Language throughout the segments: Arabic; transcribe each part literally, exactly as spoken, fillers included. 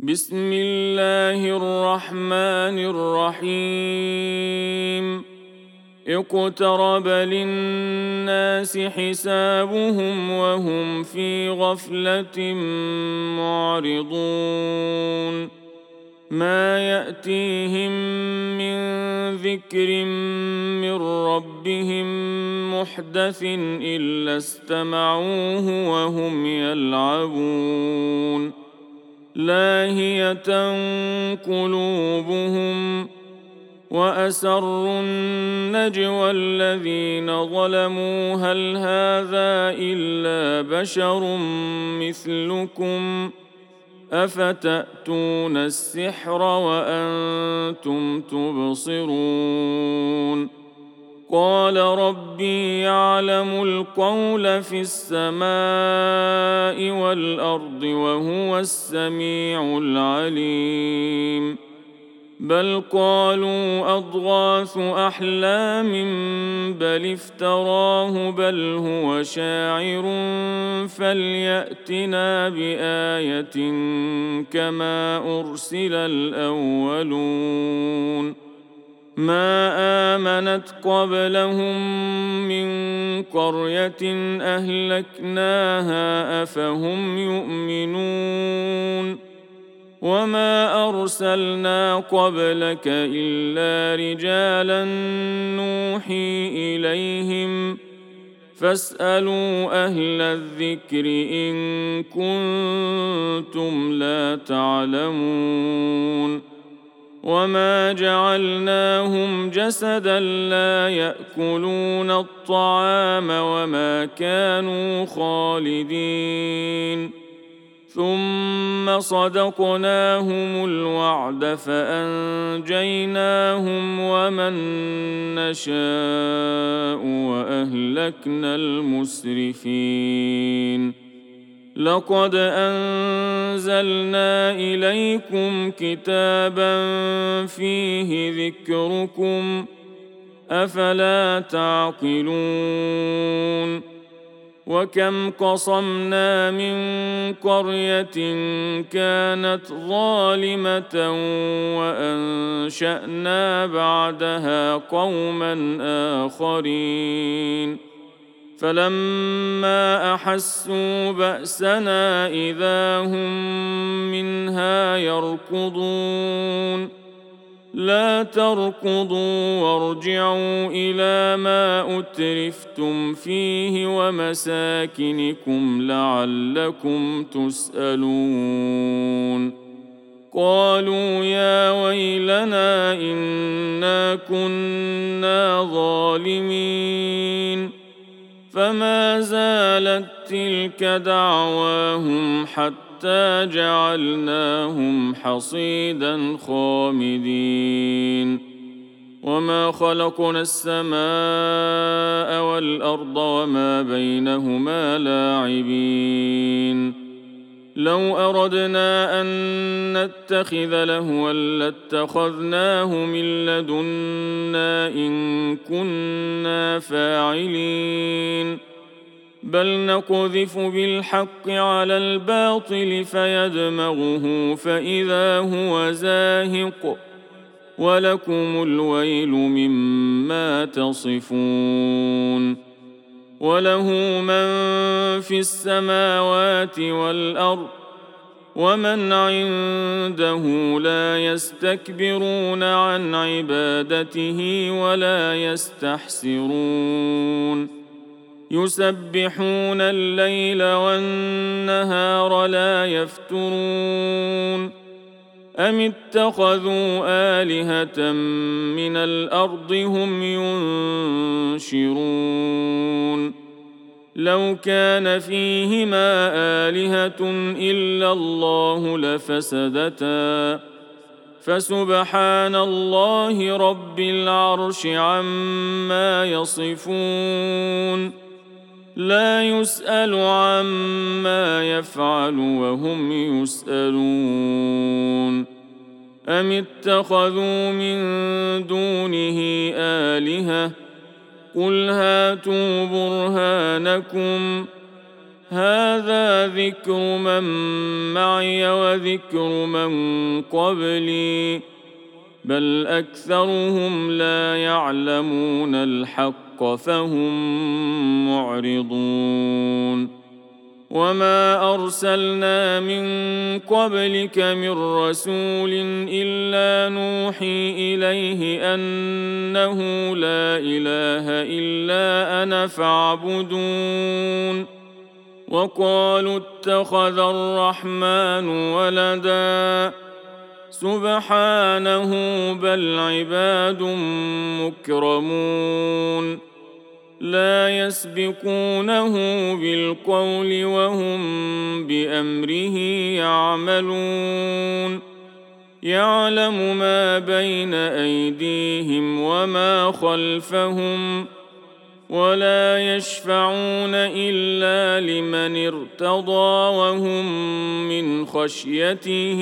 بسم الله الرحمن الرحيم اقترب للناس حسابهم وهم في غفلة معرضون ما يأتيهم من ذكر من ربهم محدث إلا استمعوه وهم يلعبون لاهية قلوبهم وأسروا النجوى الذين ظلموا هل هذا إلا بشر مثلكم أفتأتون السحر وأنتم تبصرون قال ربي يعلم القول في السماء والأرض وهو السميع العليم بل قالوا أضغاث أحلام بل افتراه بل هو شاعر فليأتنا بآية كما أرسل الأولون ما آمنت قبلهم من قرية أهلكناها أفهم يؤمنون وما أرسلنا قبلك إلا رجالا نوحي إليهم فاسألوا أهل الذكر إن كنتم لا تعلمون وما جعلناهم جسدا لا يأكلون الطعام وما كانوا خالدين ثم صدقناهم الوعد فأنجيناهم ومن نشاء وأهلكنا المسرفين لقد أنزلنا إليكم كتابا فيه ذكركم أفلا تعقلون وكم قصمنا من قرية كانت ظالمة وأنشأنا بعدها قوما آخرين فلما أحسوا بأسنا إذا هم منها يركضون لا تركضوا وارجعوا إلى ما أترفتم فيه ومساكنكم لعلكم تسألون قالوا يا ويلنا إنا كنا ظالمين فما زالت تلك دعواهم حتى جعلناهم حصيدا خامدين وما خلقنا السماء والأرض وما بينهما لاعبين لو أردنا أن نتخذ لهوا لاتخذناه من لدنا إن كنا فاعلين بل نقذف بالحق على الباطل فيدمغه فإذا هو زاهق ولكم الويل مما تصفون وله من في السماوات والأرض ومن عنده لا يستكبرون عن عبادته ولا يستحسرون يسبحون الليل والنهار لا يفترون أم اتخذوا آلهة من الأرض هم ينشرون لو كان فيهما آلهة إلا الله لفسدتا فسبحان الله رب العرش عما يصفون لا يسأل عما يفعل وهم يسألون أم اتخذوا من دونه آلهة قل هاتوا برهانكم هذا ذكر من معي وذكر من قبلي بل أكثرهم لا يعلمون الحق فهم معرضون وما أرسلنا من قبلك من رسول إلا نوحي إليه أنه لا إله إلا أنا فاعبدون وقالوا اتخذ الرحمن ولدا سبحانه بل عباد مكرمون لا يسبقونه بالقول وهم بأمره يعملون يعلم ما بين أيديهم وما خلفهم ولا يشفعون إلا لمن ارتضى وهم من خشيته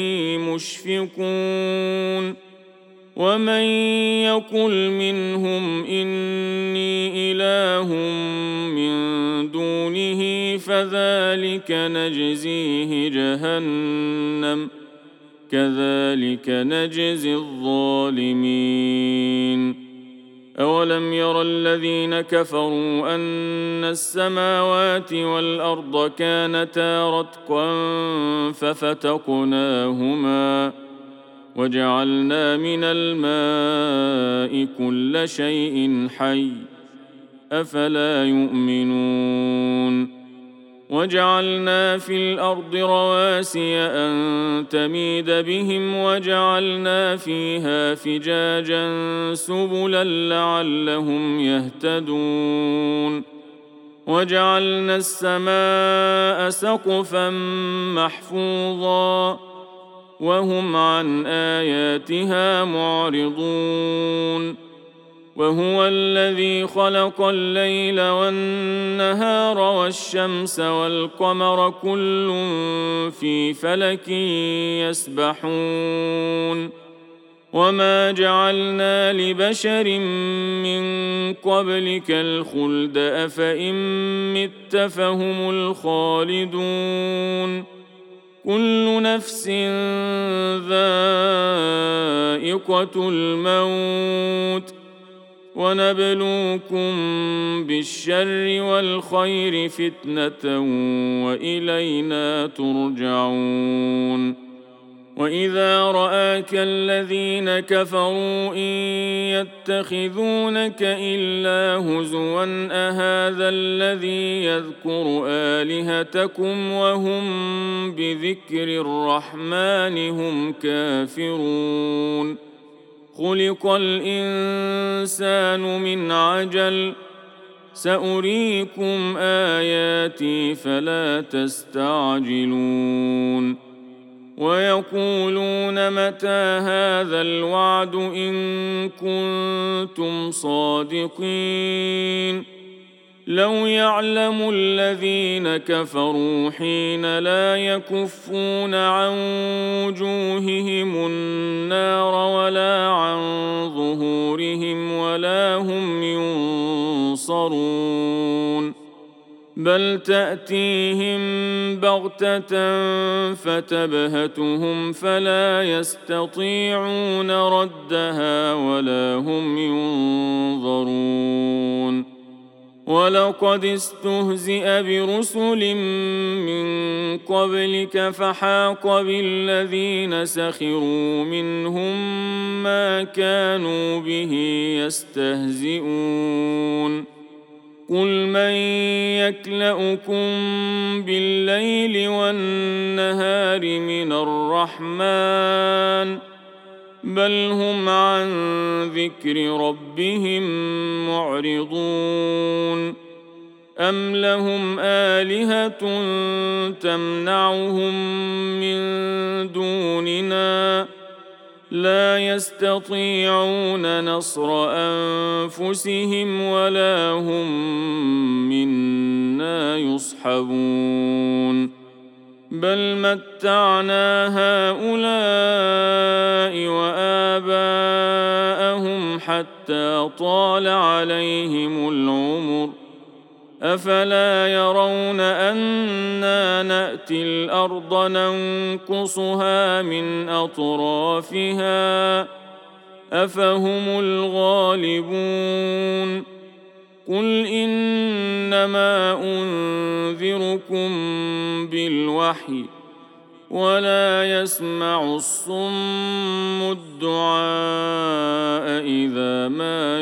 مشفقون ومن يقل منهم إني إله من دونه فذلك نجزيه جهنم كذلك نجزي الظالمين أولم ير الذين كفروا أن السماوات والأرض كانتا رتقا ففتقناهما وجعلنا من الماء كل شيء حي أفلا يؤمنون وجعلنا في الأرض رواسي أن تميد بهم وجعلنا فيها فجاجا سبلا لعلهم يهتدون وجعلنا السماء سقفا محفوظا وهم عن آياتها معرضون وهو الذي خلق الليل والنهار والشمس والقمر كل في فلك يسبحون وما جعلنا لبشر من قبلك الخلد أفإن مت فهم الخالدون كل نفس ذائقة الموت ونبلوكم بالشر والخير فتنة وإلينا ترجعون وإذا رآك الذين كفروا إن يتخذونك إلا هزوا أهذا الذي يذكر آلهتكم وهم بذكر الرحمن هم كافرون خلق الإنسان من عجل سأريكم آياتي فلا تستعجلون ويقولون متى هذا الوعد إن كنتم صادقين لو يعلم الذين كفروا حين لا يكفون عن وجوههم النار ولا عن ظهورهم ولا هم ينصرون بل تأتيهم بغتة فتبهتهم فلا يستطيعون ردها ولا هم ينظرون ولقد استهزئ برسل من قبلك فحاق بالذين سخروا منهم ما كانوا به يستهزئون قل من يكلؤكم بالليل والنهار من الرحمن بل هم عن ذكر ربهم معرضون أم لهم آلهة تمنعهم من دوننا لا يستطيعون نصر أنفسهم ولا هم منا يصحبون بل متعنا هؤلاء وآباءهم حتى طال عليهم العمر أفلا يرون أن الأرض ننقصها من أطرافها أفهم الغالبون قل إنما أنذركم بالوحي ولا يسمع الصم الدعاء إذا ما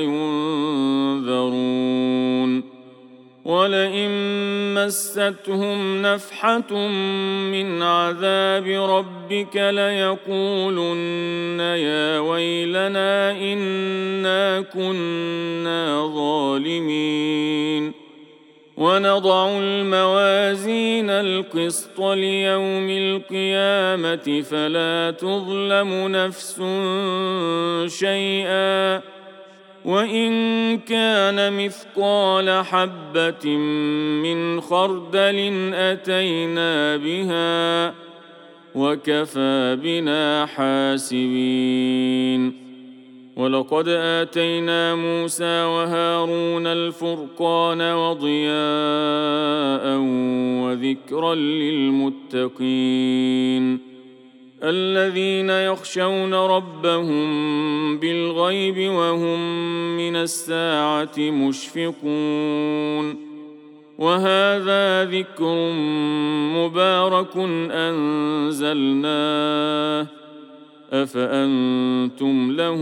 ينذرون ولئن مستهم نفحة من عذاب ربك ليقولن يا ويلنا إنا كنا ظالمين ونضع الموازين القسط ليوم القيامة فلا تظلم نفس شيئا وإن كان مثقال حبة من خردل أتينا بها وكفى بنا حاسبين ولقد آتينا موسى وهارون الفرقان وضياء وذكرا للمتقين الذين يخشون ربهم بالغيب وهم من الساعة مشفقون وهذا ذكر مبارك أنزلناه أفأنتم له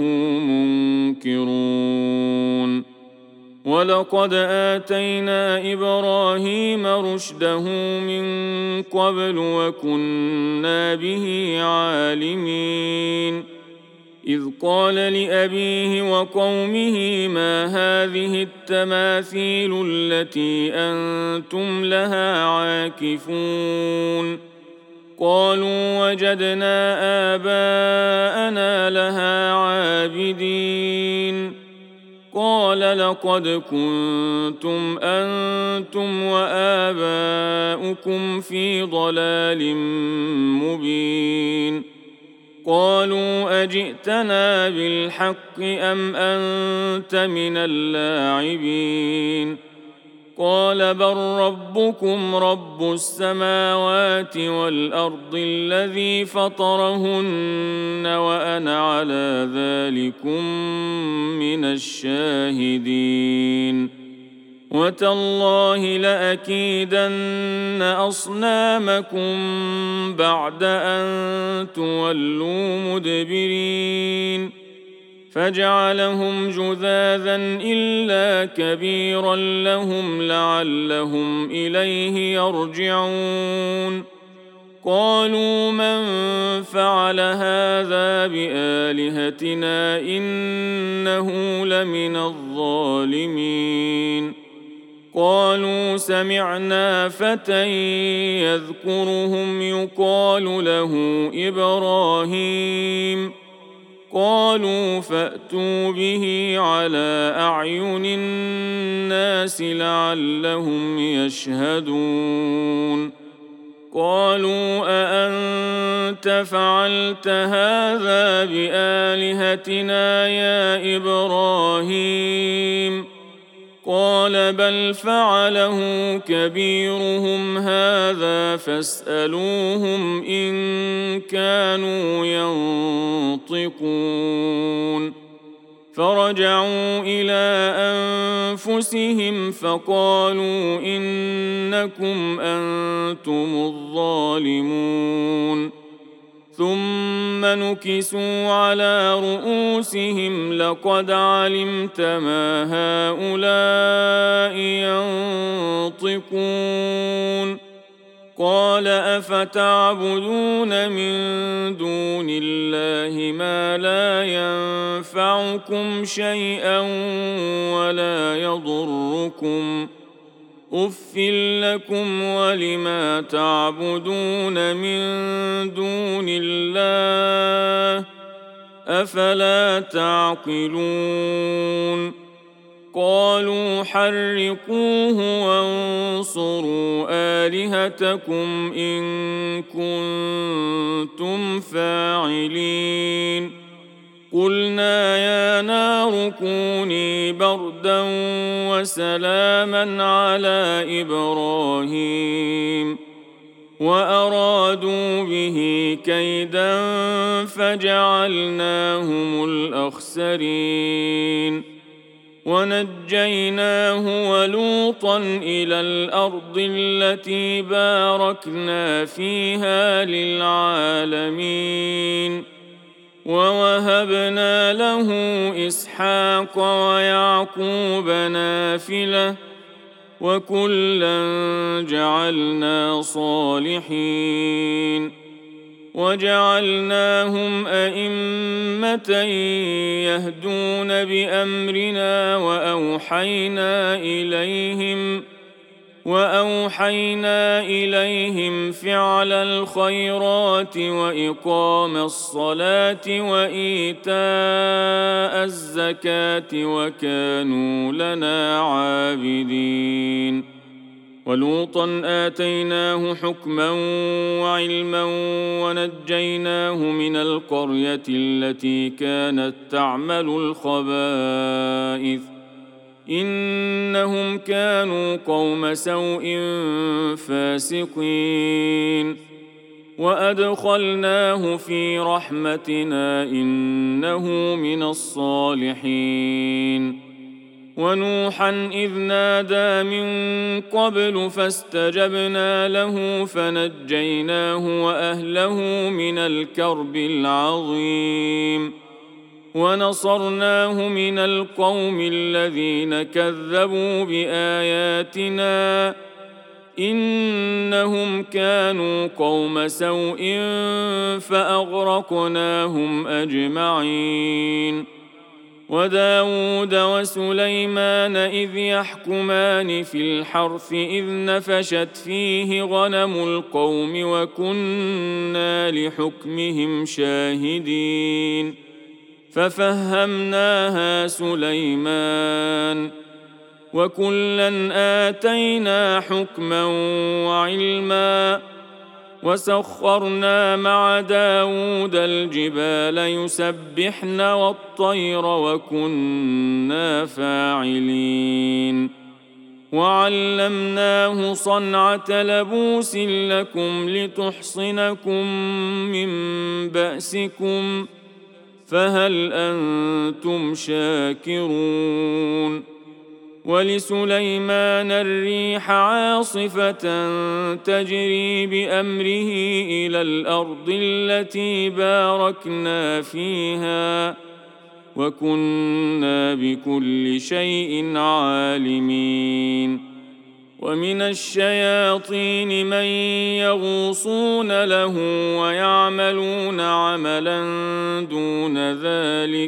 منكرون ولقد آتينا إبراهيم رشده من قبل وكنا به عالمين إذ قال لأبيه وقومه ما هذه التماثيل التي أنتم لها عاكفون قالوا وجدنا آباءنا لها عابدين قال لقد كنتم أنتم وآباؤكم في ضلال مبين قالوا أجئتنا بالحق أم أنت من اللاعبين قال بل ربكم رب السماوات والأرض الذي فطرهن وأنا على ذلكم من الشاهدين وتالله لأكيدن أصنامكم بعد أن تولوا مدبرين فجعلهم جذاذا إلا كبيرا لهم لعلهم إليه يرجعون قالوا من فعل هذا بآلهتنا إنه لمن الظالمين قالوا سمعنا فتى يذكرهم يقال له إبراهيم قالوا فأتوا به على أعين الناس لعلهم يشهدون قالوا أأنت فعلت هذا بآلهتنا يا إبراهيم قال بل فعله كبيرهم هذا فاسألوهم إن كانوا ينطقون فرجعوا إلى أنفسهم فقالوا إنكم أنتم الظالمون ثم نكسوا على رؤوسهم لقد علمت ما هؤلاء ينطقون قال أفتعبدون من دون الله ما لا ينفعكم شيئا ولا يضركم أف لكم ولما تعبدون من دون الله أفلا تعقلون قالوا حرقوه وانصروا آلهتكم إن كنتم فاعلين قلنا يا نار كوني بردا وسلاما على إبراهيم وأرادوا به كيدا فجعلناهم الأخسرين ونجيناه ولوطا إلى الأرض التي باركنا فيها للعالمين ووهبنا له إسحاق ويعقوب نافلة وكلا جعلنا صالحين وجعلناهم أئمة يهدون بأمرنا وأوحينا إليهم وأوحينا إليهم فعل الخيرات وإقام الصلاة وإيتاء الزكاة وكانوا لنا عابدين ولوطا آتيناه حكما وعلما ونجيناه من القرية التي كانت تعمل الخبائث إنهم كانوا قوم سوء فاسقين وأدخلناه في رحمتنا إنه من الصالحين ونوحا إذ نادى من قبل فاستجبنا له فنجيناه وأهله من الكرب العظيم ونصرناه من القوم الذين كذبوا بآياتنا إنهم كانوا قوم سوء فأغرقناهم أجمعين وداود وسليمان إذ يحكمان في الحرث إذ نفشت فيه غنم القوم وكنا لحكمهم شاهدين ففهمناها سليمان وكلا آتينا حكما وعلما وسخرنا مع داود الجبال يسبحن والطير وكنا فاعلين وعلمناه صنعة لبوس لكم لتحصنكم من بأسكم فهل أنتم شاكرون ولسليمان الريح عاصفة تجري بأمره إلى الأرض التي باركنا فيها وكنا بكل شيء عالمين ومن الشياطين من يغوصون له ويعملون عملا دون ذلك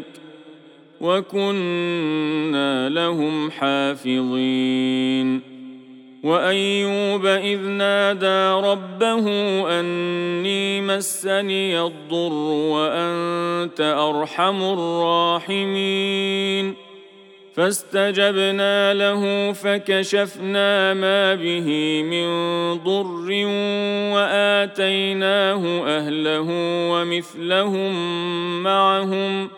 وكنا لهم حافظين وأيوب إذ نادى ربه أني مسني الضر وأنت أرحم الراحمين فاستجبنا له فكشفنا ما به من ضر وآتيناه أهله ومثلهم معهم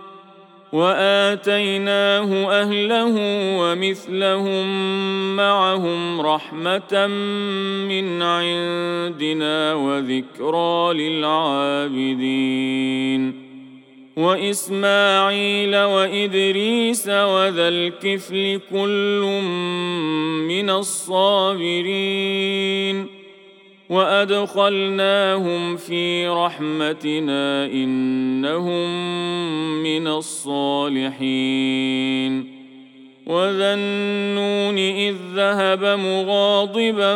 وآتيناه أهله ومثلهم معهم رحمة من عندنا وذكرى للعابدين وإسماعيل وإدريس وذا الكفل كل من الصابرين وأدخلناهم في رحمتنا إنهم من الصالحين وذا النون إذ ذهب مغاضبا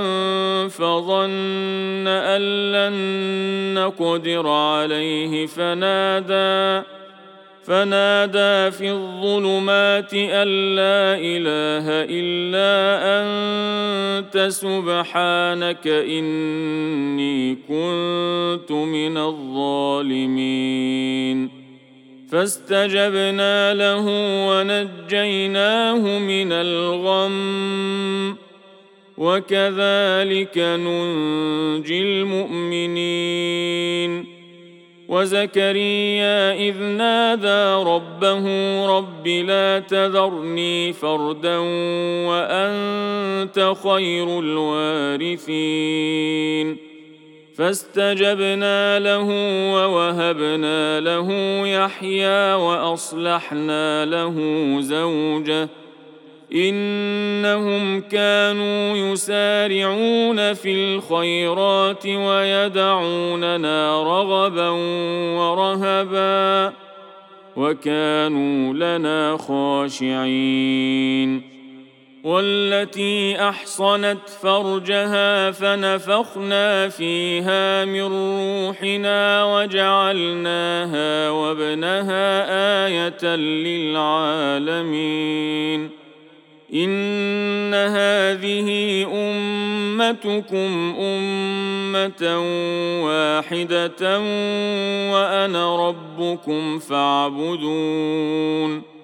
فظن أن لن نقدر عليه فنادى فنادى في الظلمات أن لا إله إلا أنت سبحانك إني كنت من الظالمين فاستجبنا له ونجيناه من الغم وكذلك ننجي المؤمنين وزكريا إذ نادى ربه رب لا تذرني فردا وأنت خير الوارثين فاستجبنا له ووهبنا له يحيى وأصلحنا له زوجه إنهم كانوا يسارعون في الخيرات ويدعوننا رغبا ورهبا وكانوا لنا خاشعين. والتي أحصنت فرجها فنفخنا فيها من روحنا وجعلناها وابنها آية للعالمين. إن هذه أمتكم أمة واحدة وأنا ربكم فاعبدون.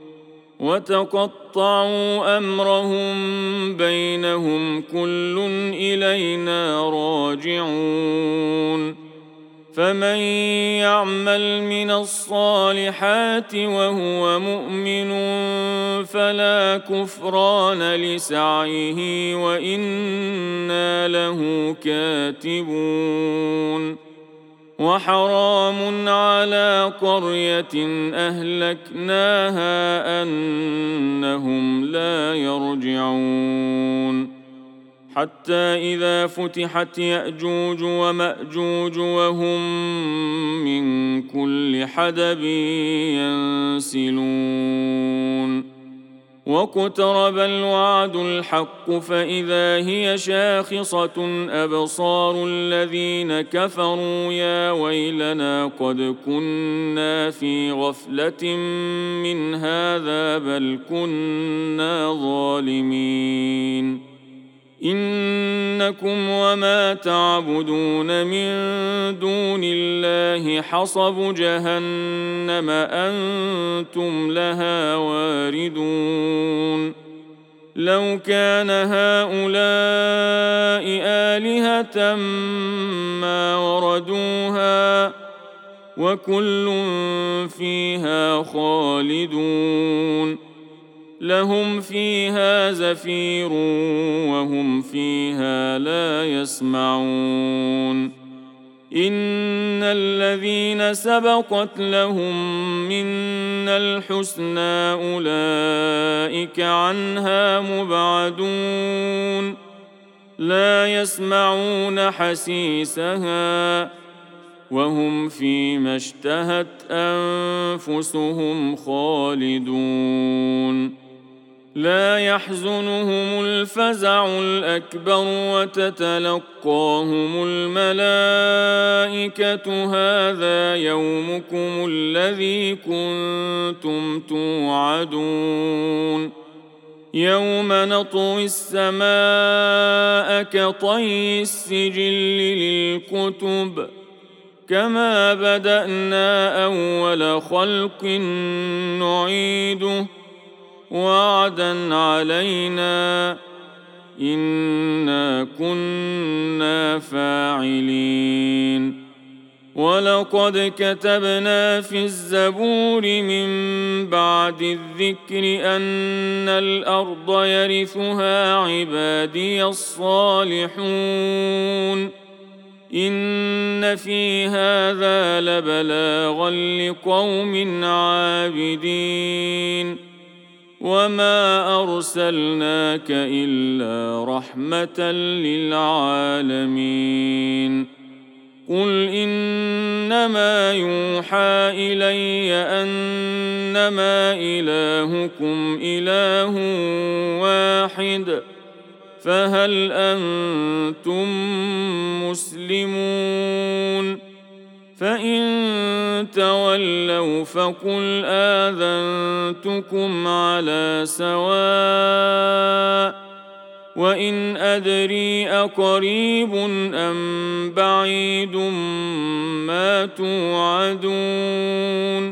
وتقطعوا أمرهم بينهم كل إلينا راجعون. فمن يعمل من الصالحات وهو مؤمن فلا كفران لسعيه وإنا له كاتبون. وحرام على قرية أهلكناها أنهم لا يرجعون. حتى إذا فتحت يأجوج ومأجوج وهم من كل حدب ينسلون. واقترب الوعد الحق فإذا هي شاخصة أبصار الذين كفروا يا ويلنا قد كنا في غفلة من هذا بل كنا ظالمين. إنكم وما تعبدون من دون الله حصب جهنم أنتم لها واردون. لو كان هؤلاء آلهة ما وردوها وكل فيها خالدون. لهم فيها زفير وهم فيها لا يسمعون. إن الذين سبقت لهم منا الحسنى أولئك عنها مبعدون. لا يسمعون حسيسها وهم فيما اشتهت أنفسهم خالدون. لا يحزنهم الفزع الأكبر وتتلقاهم الملائكة هذا يومكم الذي كنتم توعدون. يوم نطوي السماء كطي السجل للكتب كما بدأنا أول خلق نعيده وعدا علينا إنا كنا فاعلين. ولقد كتبنا في الزبور من بعد الذكر أن الأرض يرثها عبادي الصالحون. إن في هذا لبلاغا لقوم عابدين. وما أرسلناك إلا رحمة للعالمين. قل إنما يوحى إلي أنما إلهكم إله واحد فهل أنتم مسلمون؟ فإن تولوا فقل آذنتكم على سواء. وإن أدري أقريب أم بعيد ما توعدون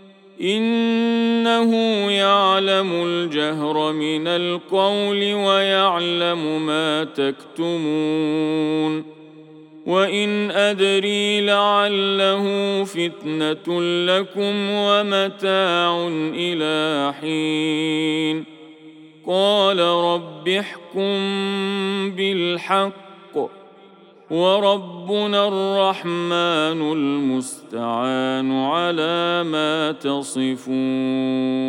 إنه يعلم الجهر من القول ويعلم ما تكتمون. وإن أدري لعله فتنة لكم ومتاع إلى حين. قال رب احكم بالحق وربنا الرحمن المستعان على ما تصفون.